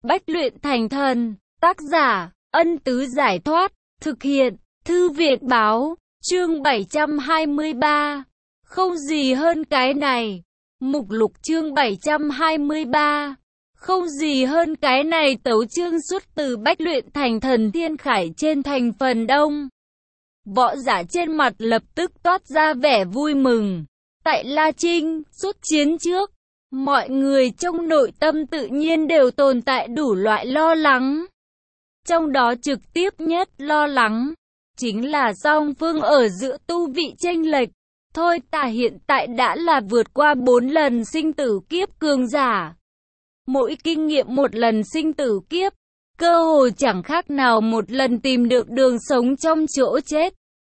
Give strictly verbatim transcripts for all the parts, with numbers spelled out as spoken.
Bách luyện thành thần. Tác giả, Ân Tứ Giải Thoát. Thực hiện, Thư Viện Báo. Chương bảy trăm hai mươi ba. Không gì hơn cái này. Mục lục chương bảy trăm hai mươi ba. Không gì hơn cái này. Tấu chương xuất từ Bách luyện thành thần Thiên Khải trên thành phần đông. Võ giả trên mặt lập tức toát ra vẻ vui mừng. Tại La Trinh, xuất chiến trước, mọi người trong nội tâm tự nhiên đều tồn tại đủ loại lo lắng. Trong đó trực tiếp nhất lo lắng, chính là song phương ở giữa tu vị chênh lệch. Thôi ta hiện tại đã là vượt qua bốn lần sinh tử kiếp cường giả. Mỗi kinh nghiệm một lần sinh tử kiếp, cơ hồ chẳng khác nào một lần tìm được đường sống trong chỗ chết.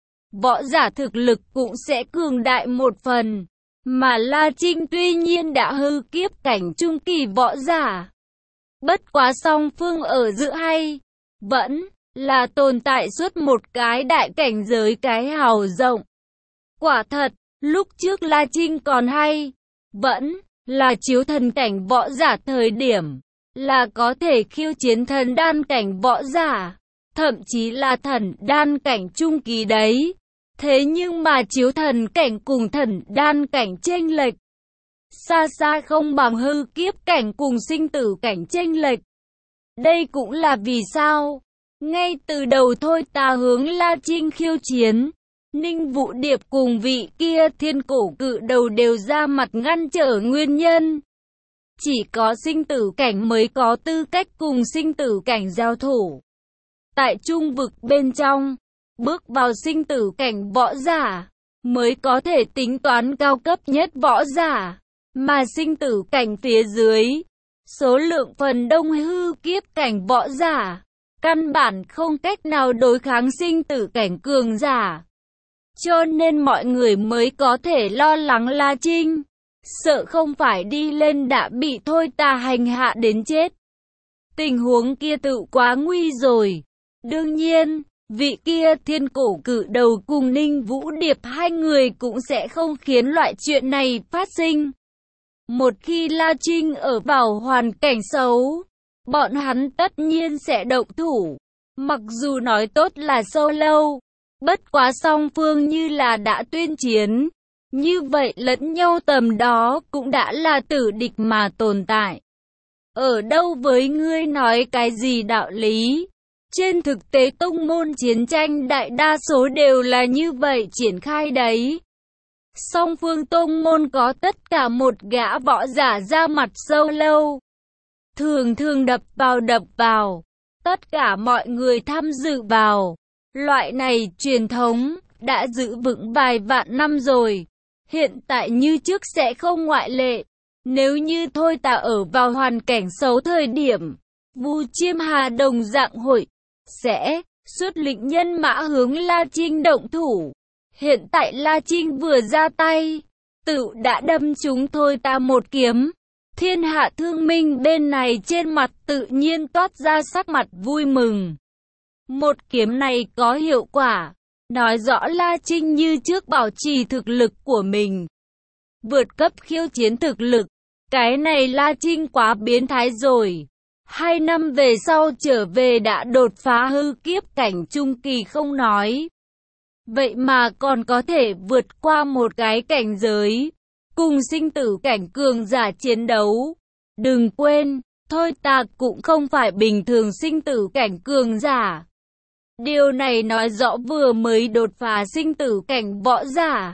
Võ giả thực lực cũng sẽ cường đại một phần. Mà La Trinh tuy nhiên đã hư kiếp cảnh trung kỳ võ giả. Bất quá song phương ở giữa hay vẫn là tồn tại suốt một cái đại cảnh giới cái hào rộng. Quả thật, lúc trước La Trinh còn hay vẫn là chiếu thần cảnh võ giả thời điểm, là có thể khiêu chiến thần đan cảnh võ giả, thậm chí là thần đan cảnh trung kỳ đấy. Thế nhưng mà chiếu thần cảnh cùng thần đan cảnh chênh lệch, xa xa không bằng hư kiếp cảnh cùng sinh tử cảnh chênh lệch. Đây cũng là vì sao, ngay từ đầu thôi ta hướng La Trinh khiêu chiến, Ninh Vũ Điệp cùng vị kia thiên cổ cự đầu đều ra mặt ngăn trở nguyên nhân. Chỉ có sinh tử cảnh mới có tư cách cùng sinh tử cảnh giao thủ. Tại trung vực bên trong, bước vào sinh tử cảnh võ giả, mới có thể tính toán cao cấp nhất võ giả. Mà sinh tử cảnh phía dưới, số lượng phần đông hư kiếp cảnh võ giả, căn bản không cách nào đối kháng sinh tử cảnh cường giả. Cho nên mọi người mới có thể lo lắng La Trinh, sợ không phải đi lên đã bị thôi ta hành hạ đến chết. Tình huống kia tự quá nguy rồi. Đương nhiên, vị kia thiên cổ cự đầu cùng Ninh Vũ Điệp hai người cũng sẽ không khiến loại chuyện này phát sinh. Một khi La Trinh ở vào hoàn cảnh xấu, bọn hắn tất nhiên sẽ động thủ. Mặc dù nói tốt là solo, bất quá song phương như là đã tuyên chiến, như vậy lẫn nhau tầm đó cũng đã là tử địch mà tồn tại. Ở đâu với ngươi nói cái gì đạo lý? Trên thực tế tông môn chiến tranh đại đa số đều là như vậy triển khai đấy. Song phương tông môn có tất cả một gã võ giả ra mặt solo. Thường thường đập vào đập vào. Tất cả mọi người tham dự vào. Loại này truyền thống đã giữ vững vài vạn năm rồi. Hiện tại như trước sẽ không ngoại lệ. Nếu như thôi ta ở vào hoàn cảnh xấu thời điểm, Vu Chiêm Hà đồng dạng hội sẽ xuất lĩnh nhân mã hướng La Trinh động thủ. Hiện tại La Trinh vừa ra tay, tự đã đâm trúng thôi ta một kiếm. Thiên Hạ Thương Minh bên này trên mặt tự nhiên toát ra sắc mặt vui mừng. Một kiếm này có hiệu quả, nói rõ La Trinh như trước bảo trì thực lực của mình. Vượt cấp khiêu chiến thực lực, cái này La Trinh quá biến thái rồi. Hai năm về sau trở về đã đột phá hư kiếp cảnh trung kỳ không nói. Vậy mà còn có thể vượt qua một cái cảnh giới, cùng sinh tử cảnh cường giả chiến đấu. Đừng quên, thôi ta cũng không phải bình thường sinh tử cảnh cường giả. Điều này nói rõ vừa mới đột phá sinh tử cảnh võ giả,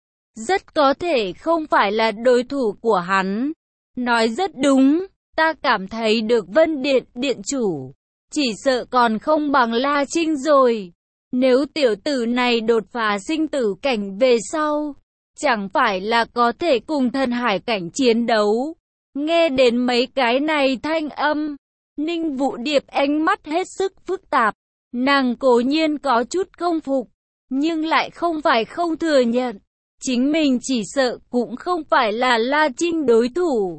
rất có thể không phải là đối thủ của hắn. Nói rất đúng. Ta cảm thấy được Vân Điện Điện chủ, chỉ sợ còn không bằng La Trinh rồi. Nếu tiểu tử này đột phá sinh tử cảnh về sau, chẳng phải là có thể cùng thần hải cảnh chiến đấu. Nghe đến mấy cái này thanh âm, Ninh Vũ Điệp ánh mắt hết sức phức tạp. Nàng cố nhiên có chút không phục, nhưng lại không phải không thừa nhận. Chính mình chỉ sợ cũng không phải là La Trinh đối thủ.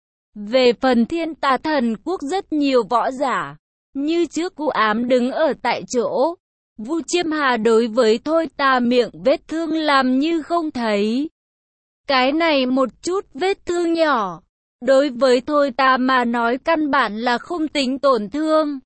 Về phần Thiên Tà Thần Quốc rất nhiều võ giả, như trước u ám đứng ở tại chỗ. Vu Chiêm Hà đối với thôi ta miệng vết thương làm như không thấy. Cái này một chút vết thương nhỏ, Đối với Thôi Ta mà nói căn bản là không tính tổn thương.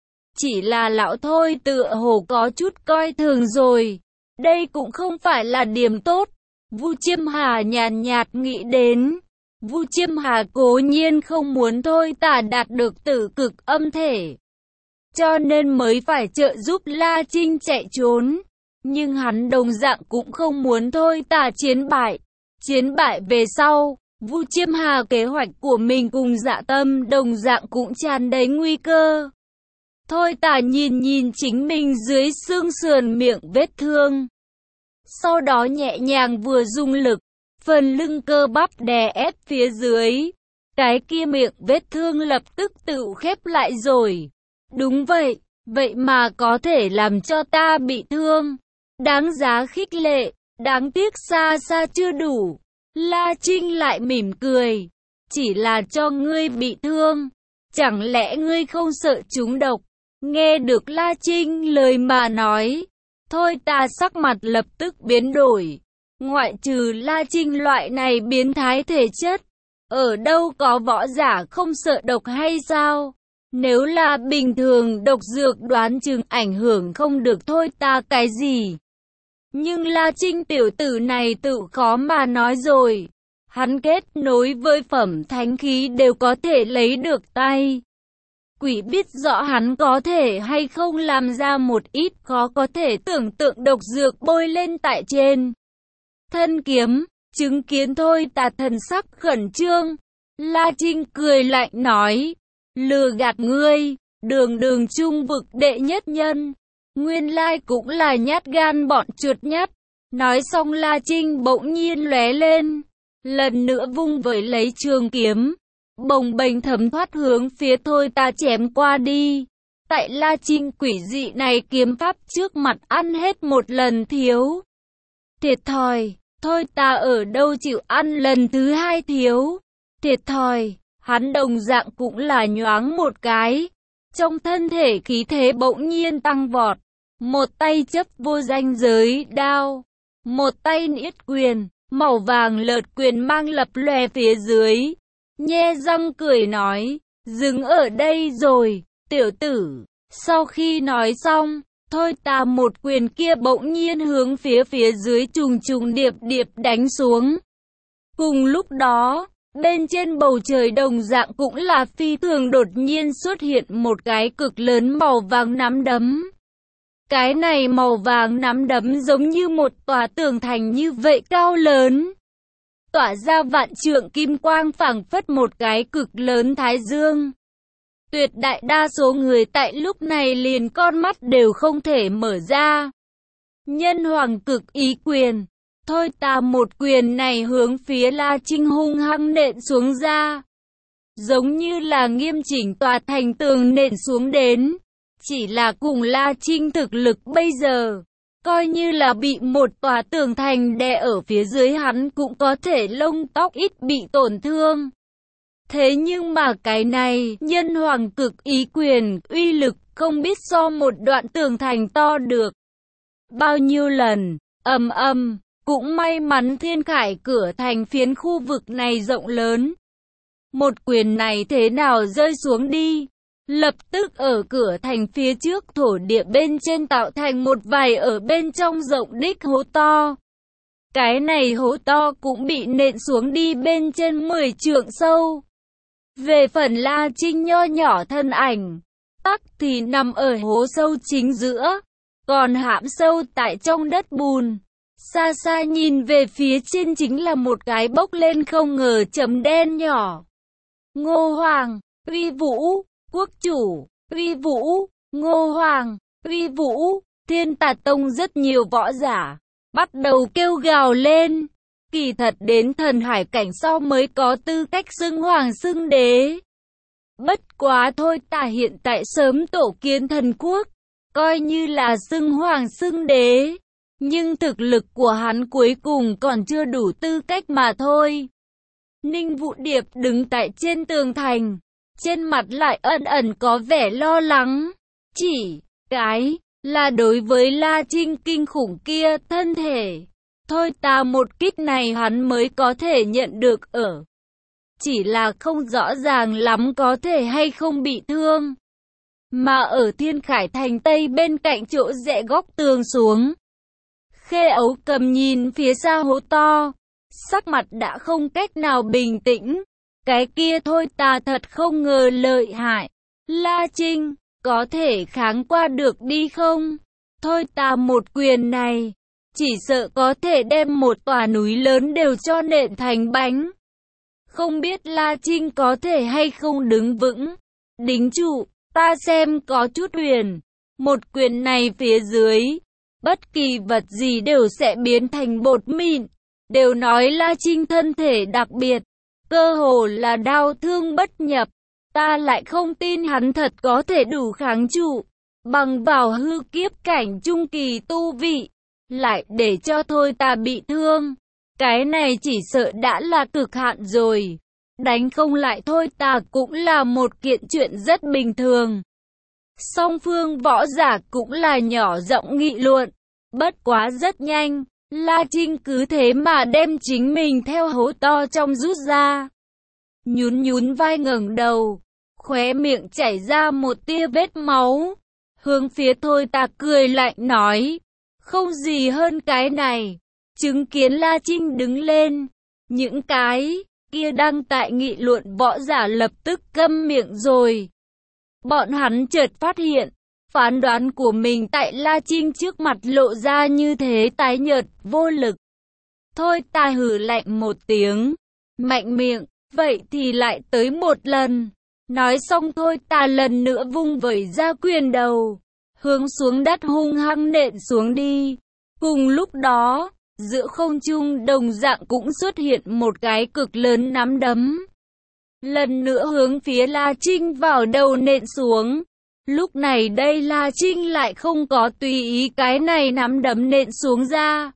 Chỉ là lão Thôi tựa hồ có chút coi thường rồi. Đây cũng không phải là điểm tốt. Vu Chiêm Hà nhàn nhạt nghĩ đến. Vu Chiêm Hà cố nhiên không muốn Thôi Ta đạt được tử cực âm thể, cho nên mới phải trợ giúp La Trinh chạy trốn. Nhưng hắn đồng dạng cũng không muốn Thôi Ta chiến bại. Chiến bại về sau, Vu Chiêm Hà kế hoạch của mình cùng Dạ Tâm đồng dạng cũng tràn đầy nguy cơ. Thôi Ta nhìn nhìn chính mình dưới xương sườn miệng vết thương. Sau đó nhẹ nhàng vừa dùng lực, phần lưng cơ bắp đè ép phía dưới. Cái kia miệng vết thương lập tức tự khép lại rồi. Đúng vậy, vậy mà có thể làm cho ta bị thương. Đáng giá khích lệ, đáng tiếc xa xa chưa đủ. La Trinh lại mỉm cười. Chỉ là cho ngươi bị thương. Chẳng lẽ ngươi không sợ trúng độc? Nghe được La Trinh lời mà nói, Thôi Ta sắc mặt lập tức biến đổi. Ngoại trừ La Trinh loại này biến thái thể chất, ở đâu có võ giả không sợ độc hay sao? Nếu là bình thường độc dược đoán chừng ảnh hưởng không được Thôi Ta cái gì. Nhưng La Trinh tiểu tử này tự khó mà nói rồi. Hắn kết nối với phẩm thánh khí đều có thể lấy được tay. Quỷ biết rõ hắn có thể hay không làm ra một ít khó có thể tưởng tượng độc dược bôi lên tại trên thân kiếm. Chứng kiến Thôi Ta thần sắc khẩn trương, La Trinh cười lạnh nói, lừa gạt ngươi, đường đường trung vực đệ nhất nhân, nguyên lai cũng là nhát gan bọn chuột nhắt. Nói xong La Trinh bỗng nhiên lóe lên, lần nữa vung vẩy lấy trường kiếm, bồng bềnh thấm thoát hướng phía Thôi Ta chém qua đi. Tại La Trinh quỷ dị này kiếm pháp trước mặt ăn hết một lần thiếu. Thiệt thòi, Thôi Ta ở đâu chịu ăn lần thứ hai thiếu. Thiệt thòi, hắn đồng dạng cũng là nhoáng một cái. Trong thân thể khí thế bỗng nhiên tăng vọt. Một tay chấp vô danh giới đao, một tay niết quyền, màu vàng lợt quyền mang lập lòe phía dưới. Nhe răng cười nói, dừng ở đây rồi, tiểu tử. Sau khi nói xong, Thôi Ta một quyền kia bỗng nhiên hướng phía phía dưới trùng trùng điệp điệp đánh xuống. Cùng lúc đó, bên trên bầu trời đồng dạng cũng là phi thường đột nhiên xuất hiện một cái cực lớn màu vàng nắm đấm. Cái này màu vàng nắm đấm giống như một tòa tường thành như vậy cao lớn, tỏa ra vạn trượng kim quang phảng phất một cái cực lớn thái dương. Tuyệt đại đa số người tại lúc này liền con mắt đều không thể mở ra. Nhân hoàng cực ý quyền. Thôi Ta một quyền này hướng phía La Trinh hung hăng nện xuống ra. Giống như là nghiêm chỉnh tòa thành tường nện xuống đến. Chỉ là cùng La Trinh thực lực bây giờ, coi như là bị một tòa tường thành đè ở phía dưới hắn cũng có thể lông tóc ít bị tổn thương. Thế nhưng mà cái này, nhân hoàng cực ý quyền, uy lực không biết so một đoạn tường thành to được bao nhiêu lần. Ầm ầm, cũng may mắn thiên khải cửa thành phiến khu vực này rộng lớn. Một quyền này thế nào rơi xuống đi, lập tức ở cửa thành phía trước thổ địa bên trên tạo thành một vài ở bên trong rộng đích hố to. Cái này hố to cũng bị nện xuống đi bên trên mười trượng sâu. Về phần La Trinh nho nhỏ thân ảnh, tắc thì nằm ở hố sâu chính giữa, còn hãm sâu tại trong đất bùn. Xa xa nhìn về phía trên chính là một cái bốc lên không ngờ chấm đen nhỏ. Ngô Hoàng, uy vũ, quốc chủ, uy vũ, Ngô Hoàng, uy vũ. Thiên Tà Tông rất nhiều võ giả bắt đầu kêu gào lên. Kỳ thật đến thần hải cảnh sau mới có tư cách xưng hoàng xưng đế. Bất quá Thôi Ta hiện tại sớm tổ kiến thần quốc, coi như là xưng hoàng xưng đế. Nhưng thực lực của hắn cuối cùng còn chưa đủ tư cách mà thôi. Ninh Vũ Điệp đứng tại trên tường thành, trên mặt lại ẩn ẩn có vẻ lo lắng. Chỉ cái là đối với La Trinh kinh khủng kia thân thể, Thôi Ta một kích này hắn mới có thể nhận được ở chỉ là không rõ ràng lắm có thể hay không bị thương. Mà ở Thiên Khải Thành Tây bên cạnh chỗ rẽ góc tường xuống, Khê Ấu Cầm nhìn phía xa hố to, sắc mặt đã không cách nào bình tĩnh. Cái kia thôi ta thật không ngờ lợi hại. La Trinh, có thể kháng qua được đi không? Thôi ta một quyền này, chỉ sợ có thể đem một tòa núi lớn đều cho nện thành bánh. Không biết La Trinh có thể hay không đứng vững. Đính trụ, ta xem có chút huyền. Một quyền này phía dưới, bất kỳ vật gì đều sẽ biến thành bột mịn. Đều nói La Trinh thân thể đặc biệt, cơ hồ là đao thương bất nhập. Ta lại không tin hắn thật có thể đủ kháng trụ. Bằng vào hư kiếp cảnh trung kỳ tu vị, lại để cho thôi ta bị thương. Cái này chỉ sợ đã là cực hạn rồi. Đánh không lại thôi ta cũng là một kiện chuyện rất bình thường. Song phương võ giả cũng là nhỏ giọng nghị luận. Bất quá rất nhanh, La Trinh cứ thế mà đem chính mình theo hố to trong rút ra. Nhún nhún vai ngẩng đầu, khóe miệng chảy ra một tia vết máu. Hướng phía thôi ta cười lạnh nói, không gì hơn cái này. Chứng kiến La Trinh đứng lên, những cái kia đang tại nghị luận võ giả lập tức câm miệng rồi. Bọn hắn chợt phát hiện, phán đoán của mình tại La Trinh trước mặt lộ ra như thế tái nhợt, vô lực. Thôi ta hừ lạnh một tiếng, mạnh miệng, vậy thì lại tới một lần. Nói xong thôi ta lần nữa vung vẩy ra quyền đầu, hướng xuống đất hung hăng nện xuống đi. Cùng lúc đó, giữa không trung đồng dạng cũng xuất hiện một cái cực lớn nắm đấm. Lần nữa hướng phía La Trinh vào đầu nện xuống. Lúc này đây La Trinh lại không có tùy ý cái này nắm đấm nện xuống ra.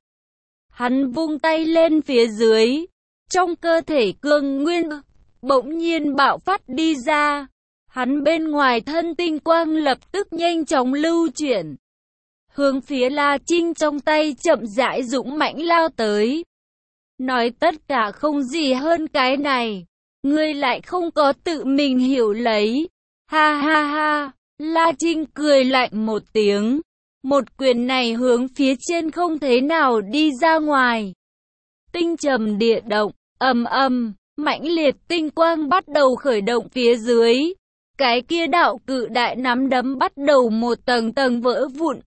Hắn vung tay lên phía dưới, trong cơ thể cương nguyên bỗng nhiên bạo phát đi ra. Hắn bên ngoài thân tinh quang lập tức nhanh chóng lưu chuyển, hướng phía La Trinh trong tay chậm rãi dũng mãnh lao tới. Nói tất cả không gì hơn cái này, ngươi lại không có tự mình hiểu lấy. Ha ha ha, La Trinh cười lạnh một tiếng, một quyền này hướng phía trên không thế nào đi ra ngoài. Tinh trầm địa động, ầm ầm, mãnh liệt tinh quang bắt đầu khởi động phía dưới. Cái kia đạo cự đại nắm đấm bắt đầu một tầng tầng vỡ vụn.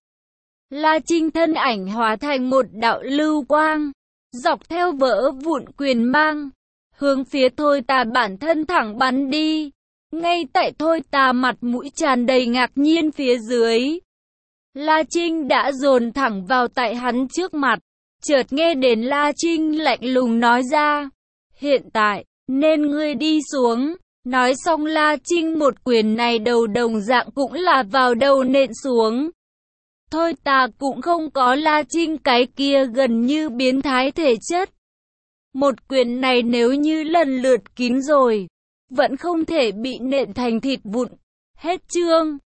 La Trinh thân ảnh hóa thành một đạo lưu quang, dọc theo vỡ vụn quyền mang, hướng phía thôi ta bản thân thẳng bắn đi. Ngay tại thôi ta mặt mũi tràn đầy ngạc nhiên phía dưới, La Trinh đã dồn thẳng vào tại hắn trước mặt. Chợt nghe đến La Trinh lạnh lùng nói ra, hiện tại, nên ngươi đi xuống. Nói xong La Trinh một quyền này đầu đồng dạng cũng là vào đầu nện xuống. Thôi ta cũng không có La Trinh cái kia gần như biến thái thể chất. Một quyền này nếu như lần lượt kín rồi, vẫn không thể bị nện thành thịt vụn. Hết chương.